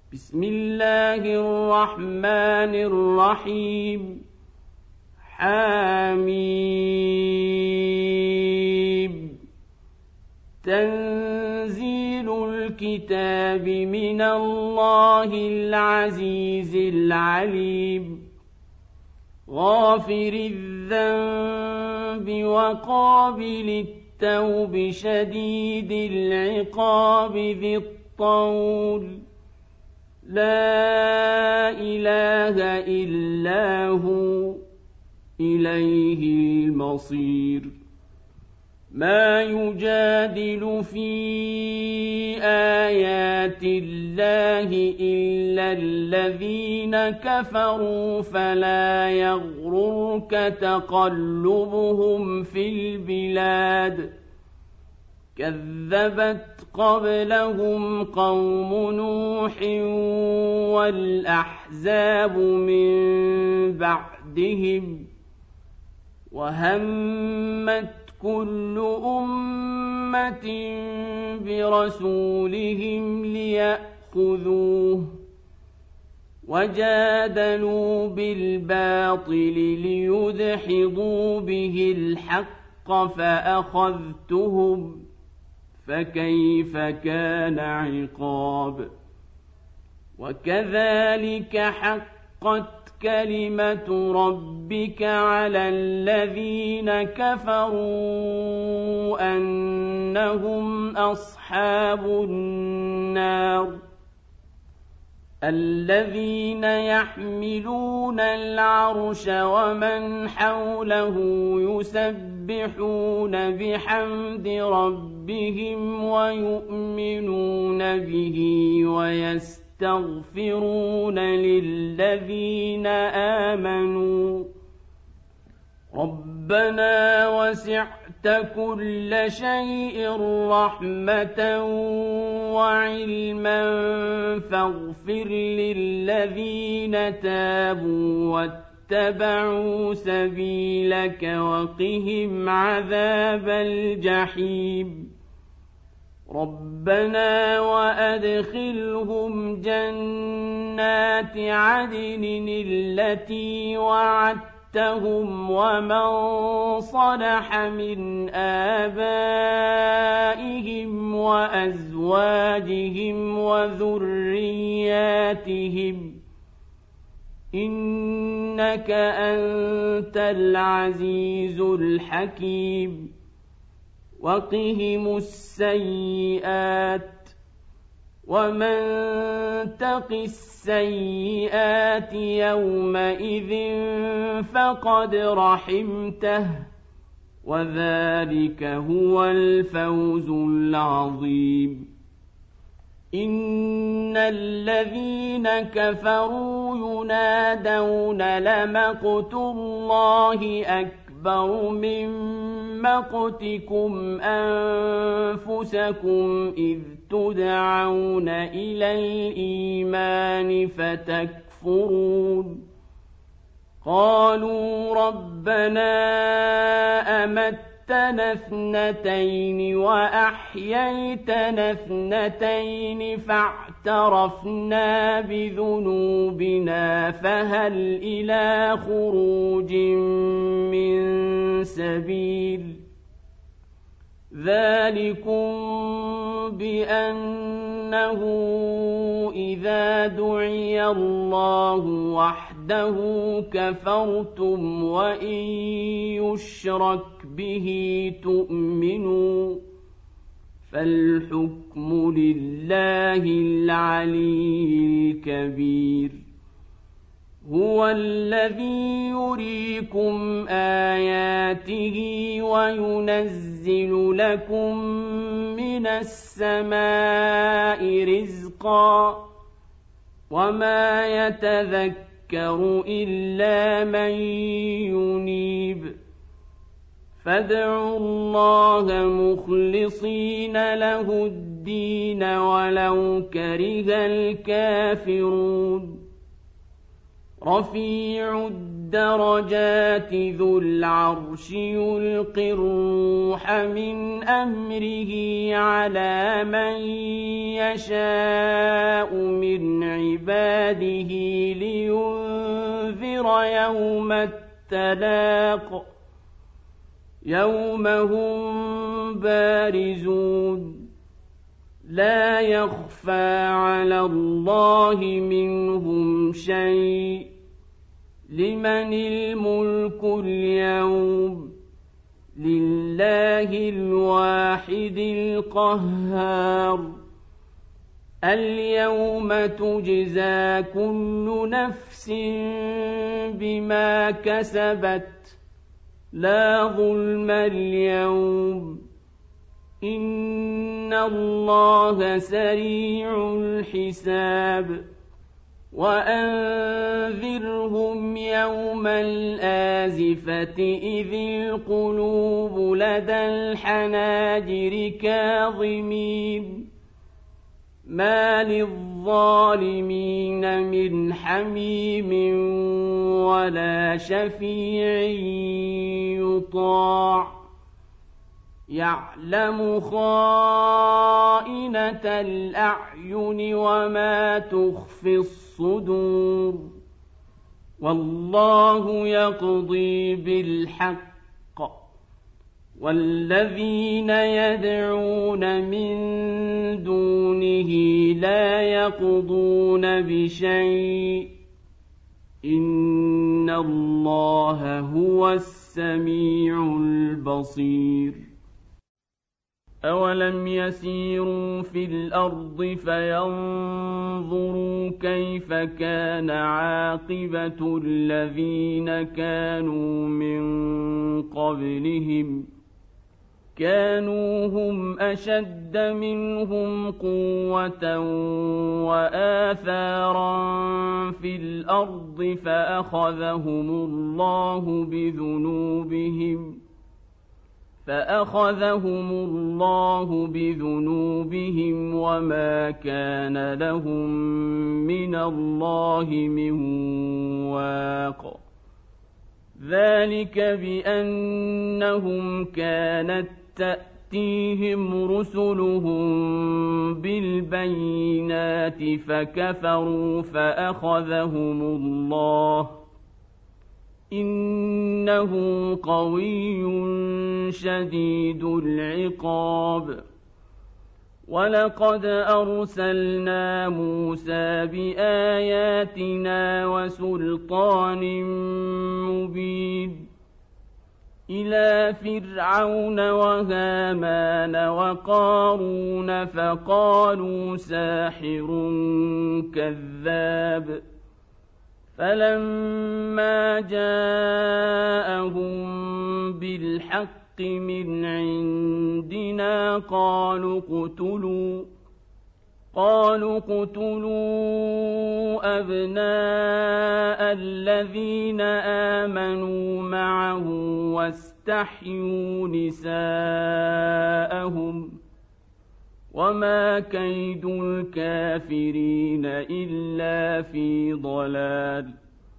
بسم الله الرحمن الرحيم حميم تنزيل الكتاب من الله العزيز العليم غافر الذنب وقابل التوب شديد العقاب ذي الطول لا إله إلا هو إليه المصير ما يجادل في آيات الله إلا الذين كفروا فلا يغررك تقلبهم في البلاد كذبت قبلهم قوم نوح والأحزاب من بعدهم وهمت كل أمة برسولهم ليأخذوه وجادلوا بالباطل ليدحضوا به الحق فأخذتهم فكيف كان عقاب وكذلك حقت كلمة ربك على الذين كفروا أنهم أصحاب النار الذين يحملون العرش ومن حوله يسبحون بحمد ربهم ويؤمنون به ويستغفرون للذين آمنوا ربنا وسعت كل شيء رحمة وعلما فاغفر للذين تابوا واتبعوا سبيلك وقهم عذاب الجحيم ربنا وأدخلهم جنات عدن التي وعدتهم ومن صلح من آبائهم وأزواجهم وذرياتهم إنك أنت العزيز الحكيم وقهم السيئات ومن تق السيئات يومئذ فقد رحمته وذلك هو الفوز العظيم إن الذين كفروا ينادون لمقت الله أكبر من مقتكم أنفسكم إذ تدعون إلى الإيمان فتكفرون قالوا ربنا أمتنا اثنتين وأحييتنا اثنتين فاعترفنا بذنوبنا فهل إلى خروج من سبيل ذلكم بأنه إذا دعي الله وحده كفرتم وإن يشرك به تؤمنوا فالحكم لله العلي الكبير هو الذي يريكم آياته وينزل لكم من السماء رزقا وما يتذكر إلا من ينيب فادعوا الله مخلصين له الدين ولو كره الكافرون رفيع الدرجات ذو العرش يلقي الروح من أمره على من يشاء من عباده عباده لينذر يوم التلاق يوم هم بارزون لا يخفى على الله منهم شيء لمن الملك اليوم لله الواحد القهار اليوم تجزى كل نفس بما كسبت لا ظلم اليوم إن الله سريع الحساب وأنذرهم يوم الآزفة إذ القلوب لدى الحناجر كاظمين ما للظالمين من حميم ولا شفيع يطاع يعلم خائنة الأعين وما تخفي الصدور والله يقضي بالحق والذين يدعون من دونه لا يقضون بشيء إن الله هو السميع البصير أولم يسيروا في الأرض فينظروا كيف كان عاقبة الذين كانوا من قبلهم كانوا هم أشد منهم قوة وآثارا في الأرض فأخذهم الله بذنوبهم وما كان لهم من الله من واق ذلك بأنهم كانت تأتيهم رسلهم بالبينات فكفروا فأخذهم الله إنه قوي شديد العقاب ولقد أرسلنا موسى بآياتنا وسلطان مبين إلى فرعون وهامان وقارون فقالوا ساحر كذاب فلما جاءهم بالحق من عندنا قالوا اقتلوا أبناء الذين آمنوا معه واستحيوا نساءهم وما كيد الكافرين إلا في ضلال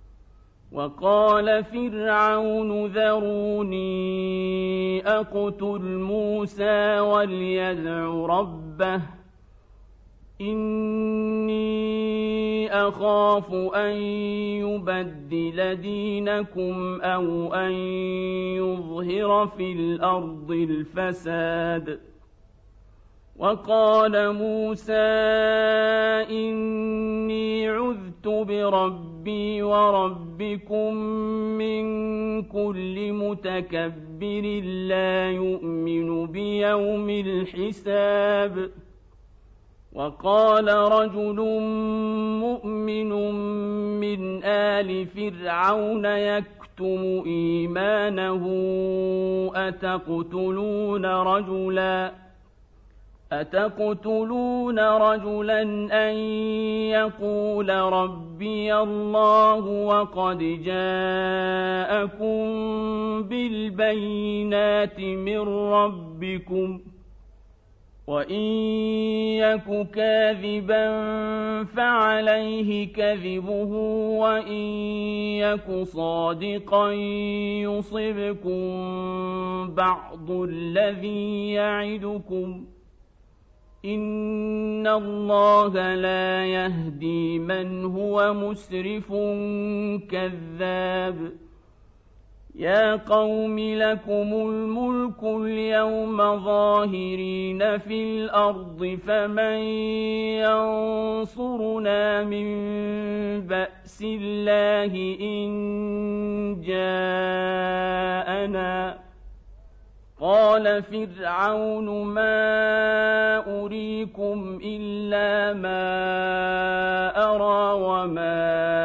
وقال فرعون ذروني أقتل موسى وليدع ربه إني أخاف أن يبدل دينكم أو أن يظهر في الأرض الفساد وقال موسى إني عذت بربي وربكم من كل متكبر لا يؤمن بيوم الحساب وقال رجل مؤمن من آل فرعون يكتم إيمانه أتقتلون رجلا أن يقول ربي الله وقد جاءكم بالبينات من ربكم وإن يك كاذبا فعليه كذبه وإن يك صادقا يصبكم بعض الذي يعدكم إن الله لا يهدي من هو مسرف كذاب يا قوم لكم الملك اليوم ظاهرين في الأرض فمن ينصرنا من بأس الله إن جاءنا قال فرعون ما أريكم إلا ما أرى وما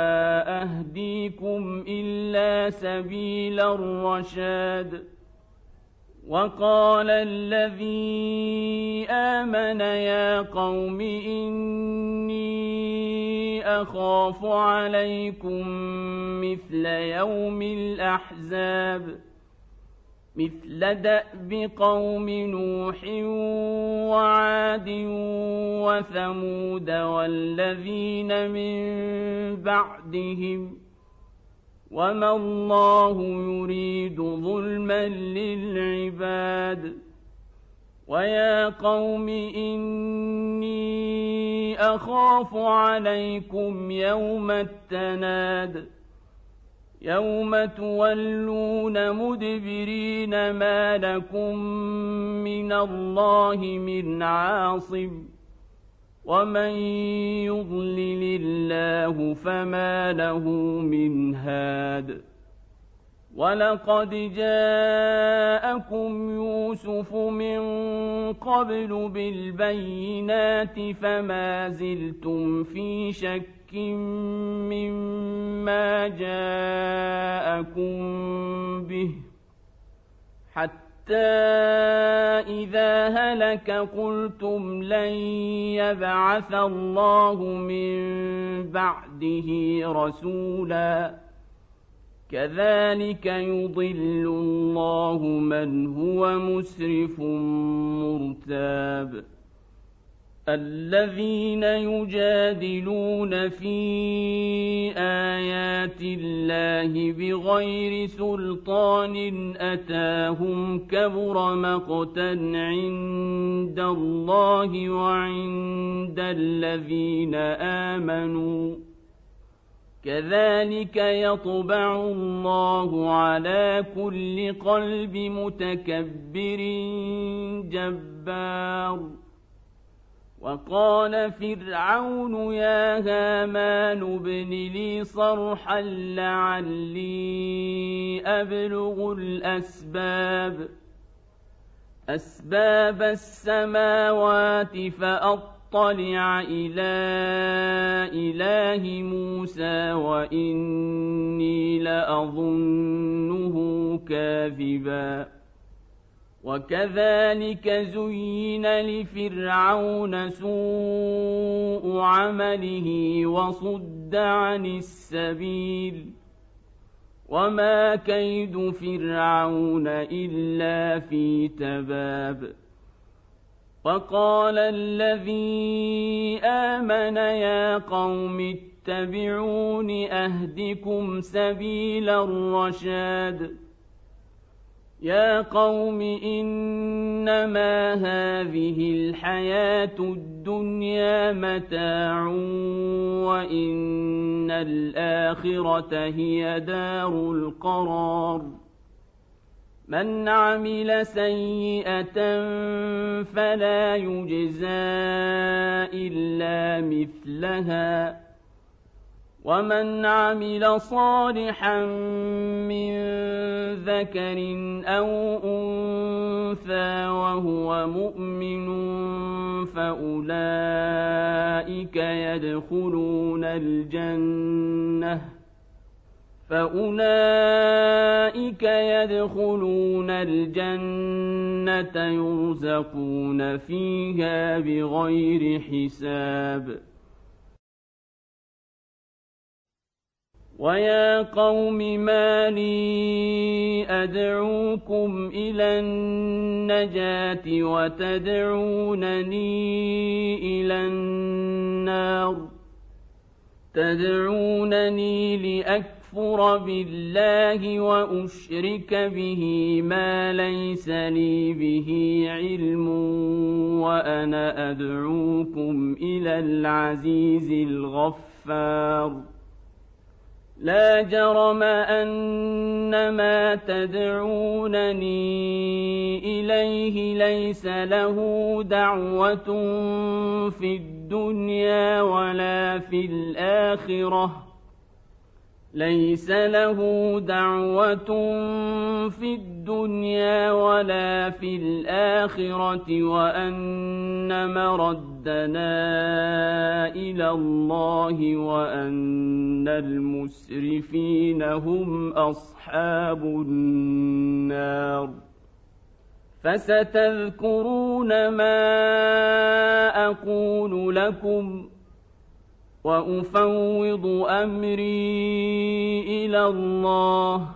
أهديكم إلا سبيل الرشاد وقال الذي آمن يا قوم إني أخاف عليكم مثل يوم الأحزاب مثل دأب قوم نوح وعاد وثمود والذين من بعدهم وما الله يريد ظلما للعباد ويا قوم إني أخاف عليكم يوم التناد يوم تولون مدبرين ما لكم من الله من عاصم ومن يضلل الله فما له من هاد ولقد جاءكم يوسف من قبل بالبينات فما زلتم في شك مما جاءكم به حتى إذا هلك قلتم لن يبعث الله من بعده رسولا كذلك يضل الله من هو مسرف مرتاب الذين يجادلون في آيات الله بغير سلطان أتاهم كبر مقتا عند الله وعند الذين آمنوا كذلك يطبع الله على كل قلب متكبر جبار وقال فرعون يا هامان ابن لي صرحا لعلي أبلغ أسباب السماوات فأطلع إلى إله موسى وإني لأظنه كاذبا وكذلك زين لفرعون سوء عمله وصد عن السبيل وما كيد فرعون إلا في تباب وقال الذي آمن يا قوم اتبعون أهدكم سبيل الرشاد يا قوم إنما هذه الحياة الدنيا متاع وإن الآخرة هي دار القرار من عمل سيئة فلا يجزى إلا مثلها ومن عمل صالحا من ذكر أو أنثى وهو مؤمن فأولئك يدخلون الجنة يرزقون فيها بغير حساب ويا قوم ما لي أدعوكم إلى النجاة وتدعونني إلى النار تدعونني لأكفر بالله وأشرك به ما ليس لي به علم وأنا أدعوكم إلى العزيز الغفار لا جرم أن ما تدعونني إليه ليس له دعوة في الدنيا ولا في الآخرة ليس له دعوة في الدنيا ولا في الآخرة وأن مردنا إلى الله وأن المسرفين هم أصحاب النار فستذكرون ما أقول لكم وأفوض أمري إلى الله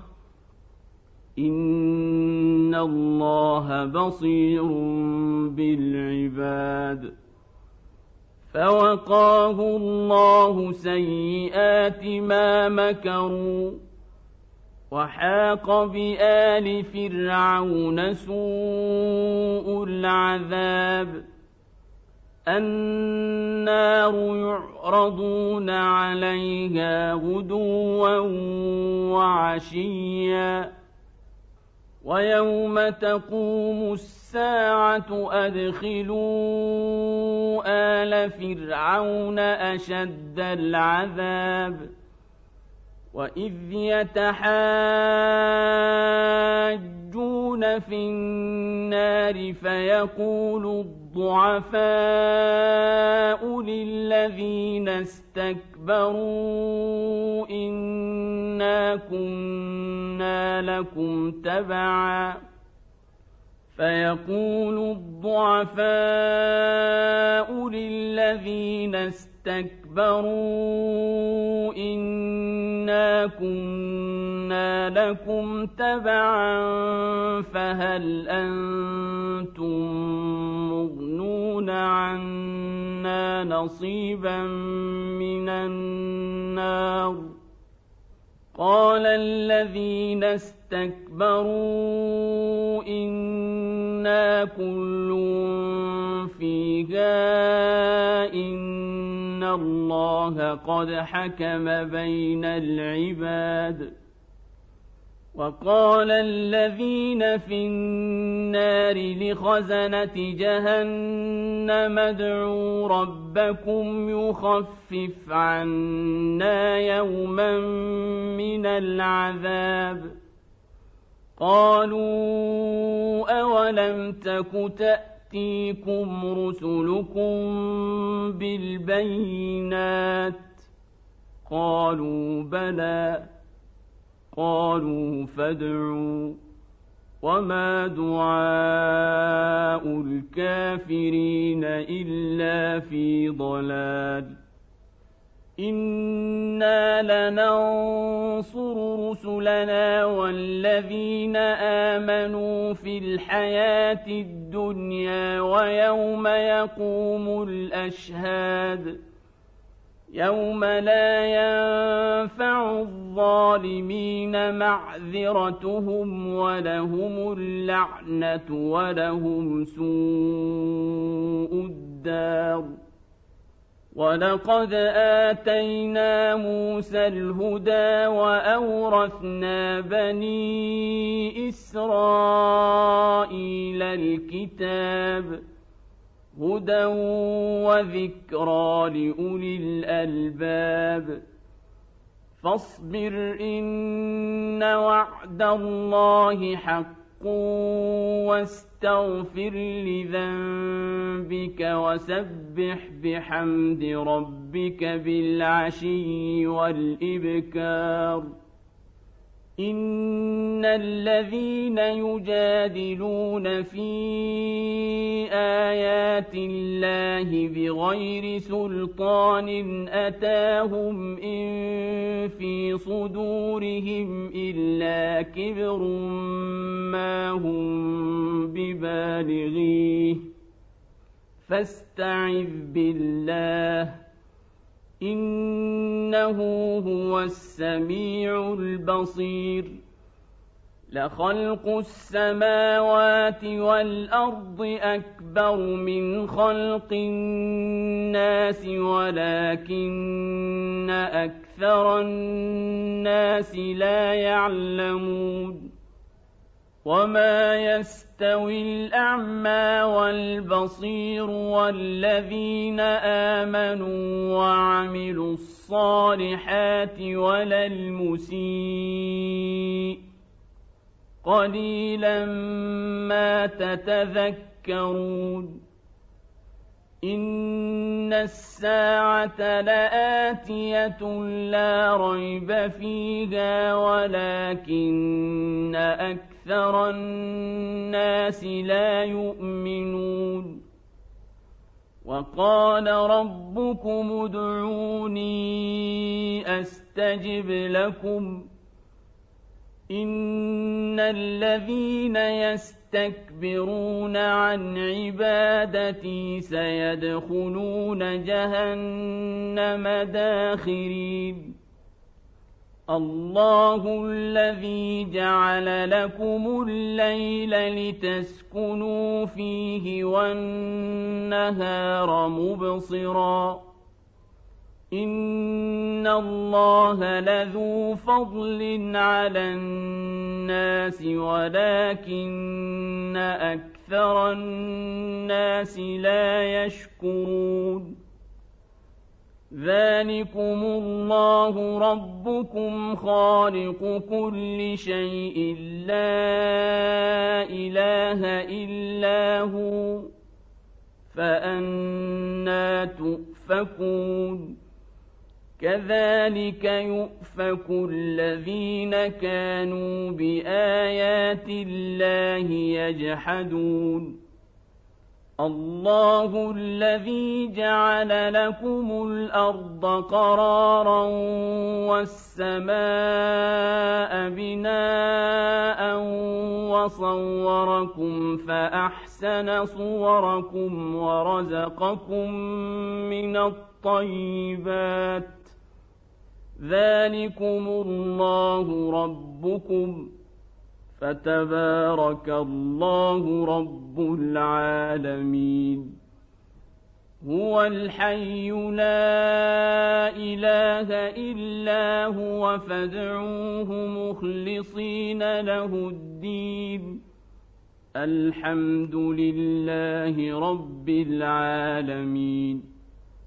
إن الله بصير بالعباد فوقاه الله سيئات ما مكروا وحاق بآل فرعون سوء العذاب النار يعرضون عليها غدوا وعشيا ويوم تقوم الساعة أدخلوا آل فرعون أشد العذاب وإذ يتحاجون في النار فيقول الضعفاء للذين استكبروا إنا كنا لكم تبعا فيقول الضعفاء للذين استكبروا إنا كنا لكم تبعا فهل أنتم مغنون عنا نصيبا من النار قال الذين استكبروا إنا كل فيها إن الله قد حكم بين العباد وقال الذين في النار لخزنة جهنم ادعوا ربكم يخفف عنا يوما من العذاب قالوا أولم تك تأتيكم رسلكم بالبينات قالوا بلى قالوا فادعوا وما دعاء الكافرين إلا في ضلال إنا لننصر رسلنا والذين آمنوا في الحياة الدنيا ويوم يقوم الأشهاد يوم لا ينفع الظالمين معذرتهم ولهم اللعنة ولهم سوء الدار ولقد آتينا موسى الهدى وأورثنا بني إسرائيل الكتاب هدى وذكرى لأولي الألباب فاصبر إن وعد الله حق واستغفر لذنبك وسبح بحمد ربك بالعشي والإبكار إن الذين يجادلون في آيات الله بغير سلطان أتاهم إن في صدورهم إلا كبر ما هم ببالغيه فاستعذ بالله إن إنه هو السميع البصير لخلق السماوات والأرض أكبر من خلق الناس ولكن أكثر الناس لا يعلمون وما يستوي الأعمى والبصير والذين آمنوا وعملوا الصالحات ولا المسيء قليلا ما تتذكرون إن الساعة لآتية لا ريب فيها ولكن أكثر الناس لا يؤمنون وقال ربكم ادعوني أستجب لكم إن الذين يستكبرون عن عبادتي سيدخلون جهنم داخرين الله الذي جعل لكم الليل لتسكنوا فيه والنهار مبصرا إن الله لذو فضل على الناس ولكن أكثر الناس لا يشكرون ذلكم الله ربكم خالق كل شيء لا إله إلا هو فأنى تؤفكون كذلك يؤفك الذين كانوا بآيات الله يجحدون الله الذي جعل لكم الأرض قرارا والسماء بناء وصوركم فأحسن صوركم ورزقكم من الطيبات ذلكم الله ربكم فتبارك الله رب العالمين هو الحي لا إله إلا هو فادعوه مخلصين له الدين الحمد لله رب العالمين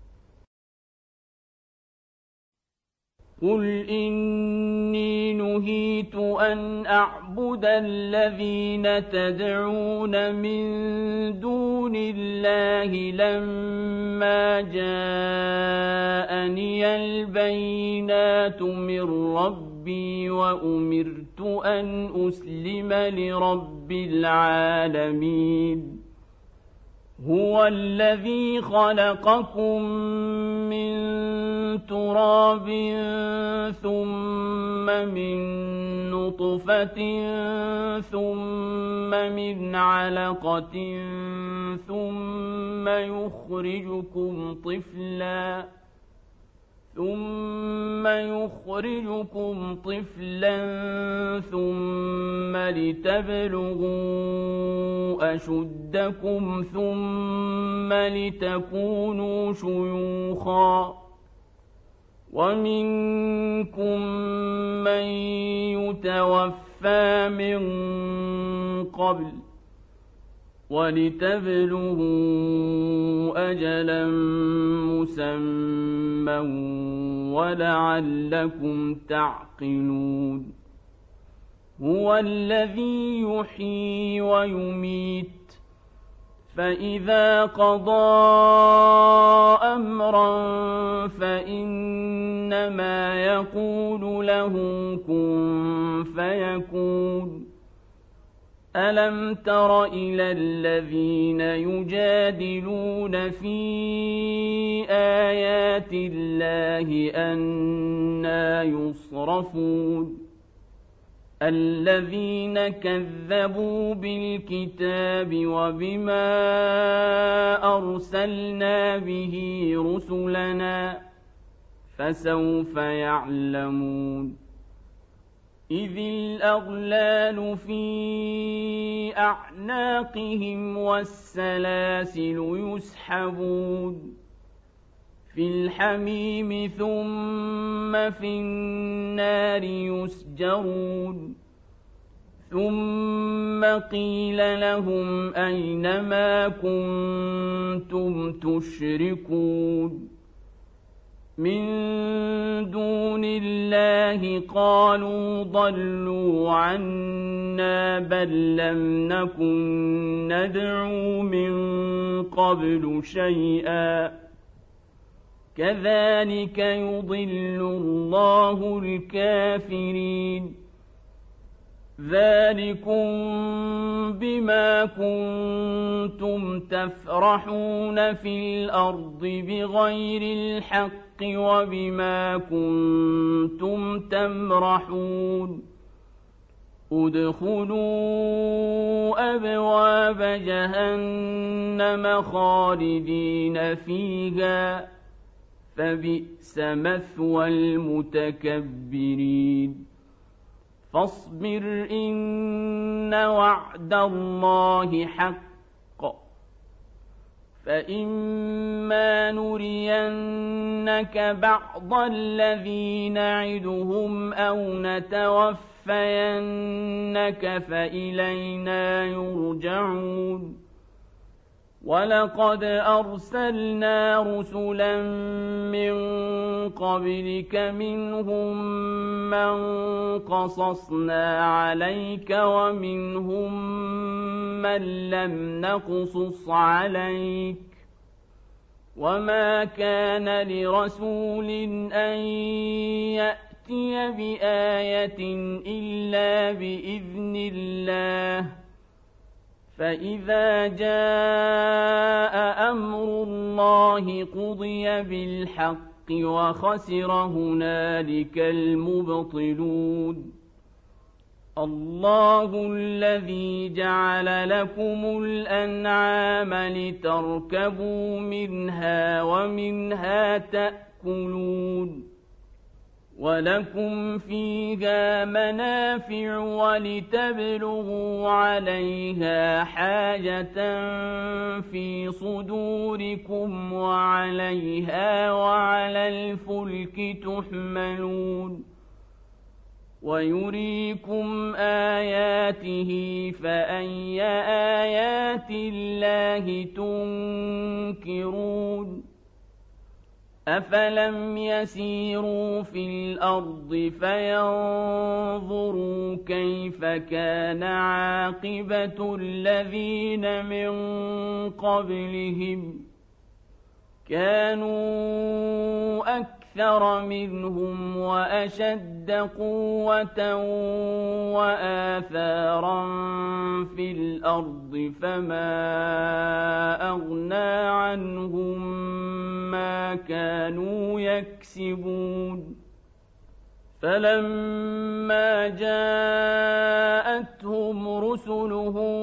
قل إني نهيت أن أعبد الذين تدعون من دون الله لما جاءني البينات من ربي وأمرت أن أسلم لرب العالمين هو الذي خلقكم من تراب ثم من نطفة ثم من علقة ثم يخرجكم طفلا ثم لتبلغوا أشدكم ثم لتكونوا شيوخا ومنكم من يتوفى من قبل ولتبلغوا أجلا مسمى ولعلكم تعقلون هو الذي يحيي ويميت فإذا قضى أمرا فإنما يقول له كن فيكون ألم تر إلى الذين يجادلون في آيات الله أنى يصرفون الذين كذبوا بالكتاب وبما أرسلنا به رسلنا فسوف يعلمون إذ الأغلال في أعناقهم والسلاسل يسحبون في الحميم ثم في النار يسجرون ثم قيل لهم أين ما كنتم تشركون من دون الله قالوا ضلوا عنا بل لم نكن ندعو من قبل شيئا كذلك يضل الله الكافرين ذلكم بما كنتم تفرحون في الأرض بغير الحق وبما كنتم تمرحون ادخلوا أبواب جهنم خالدين فيها فبئس مثوى المتكبرين فاصبر إن وعد الله حق فإما نرينك بعض الذي نعدهم أو نتوفينك فإلينا يرجعون ولقد أرسلنا رسلا من قبلك منهم من قصصنا عليك ومنهم من لم نقصص عليك وما كان لرسول أن يأتي بآية إلا بإذن الله فإذا جاء أمر الله قضي بالحق وخسر هنالك المبطلون الله الذي جعل لكم الأنعام لتركبوا منها ومنها تأكلون ولكم فيها منافع ولتبلغوا عليها حاجة في صدوركم وعليها وعلى الفلك تحملون ويريكم آياته فأي آيات الله تنكرون أفلم يسيروا في الأرض فينظروا كيف كان عاقبة الذين من قبلهم كانوا أكثر منهم وأشد قوة وآثارا في الأرض فما أغنى عنهم ما كانوا يكسبون فلما جاءتهم رسلهم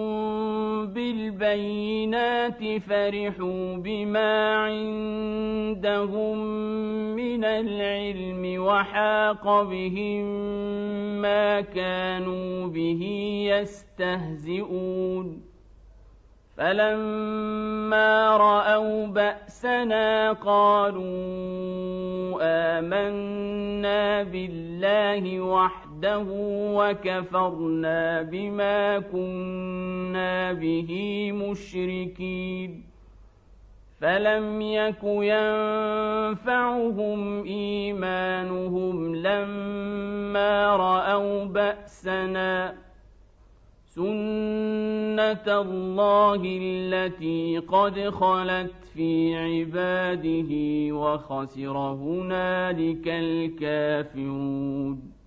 بالبينات فرحوا بما عندهم من العلم وحاق بهم ما كانوا به يستهزئون فلما رأوا بأسنا قالوا آمنا بالله وحده وكفرنا بما كنا به مشركين فلم يك ينفعهم إيمانهم لما رأوا بأسنا سنة الله التي قد خلت في عباده وخسر هنالك الكافرون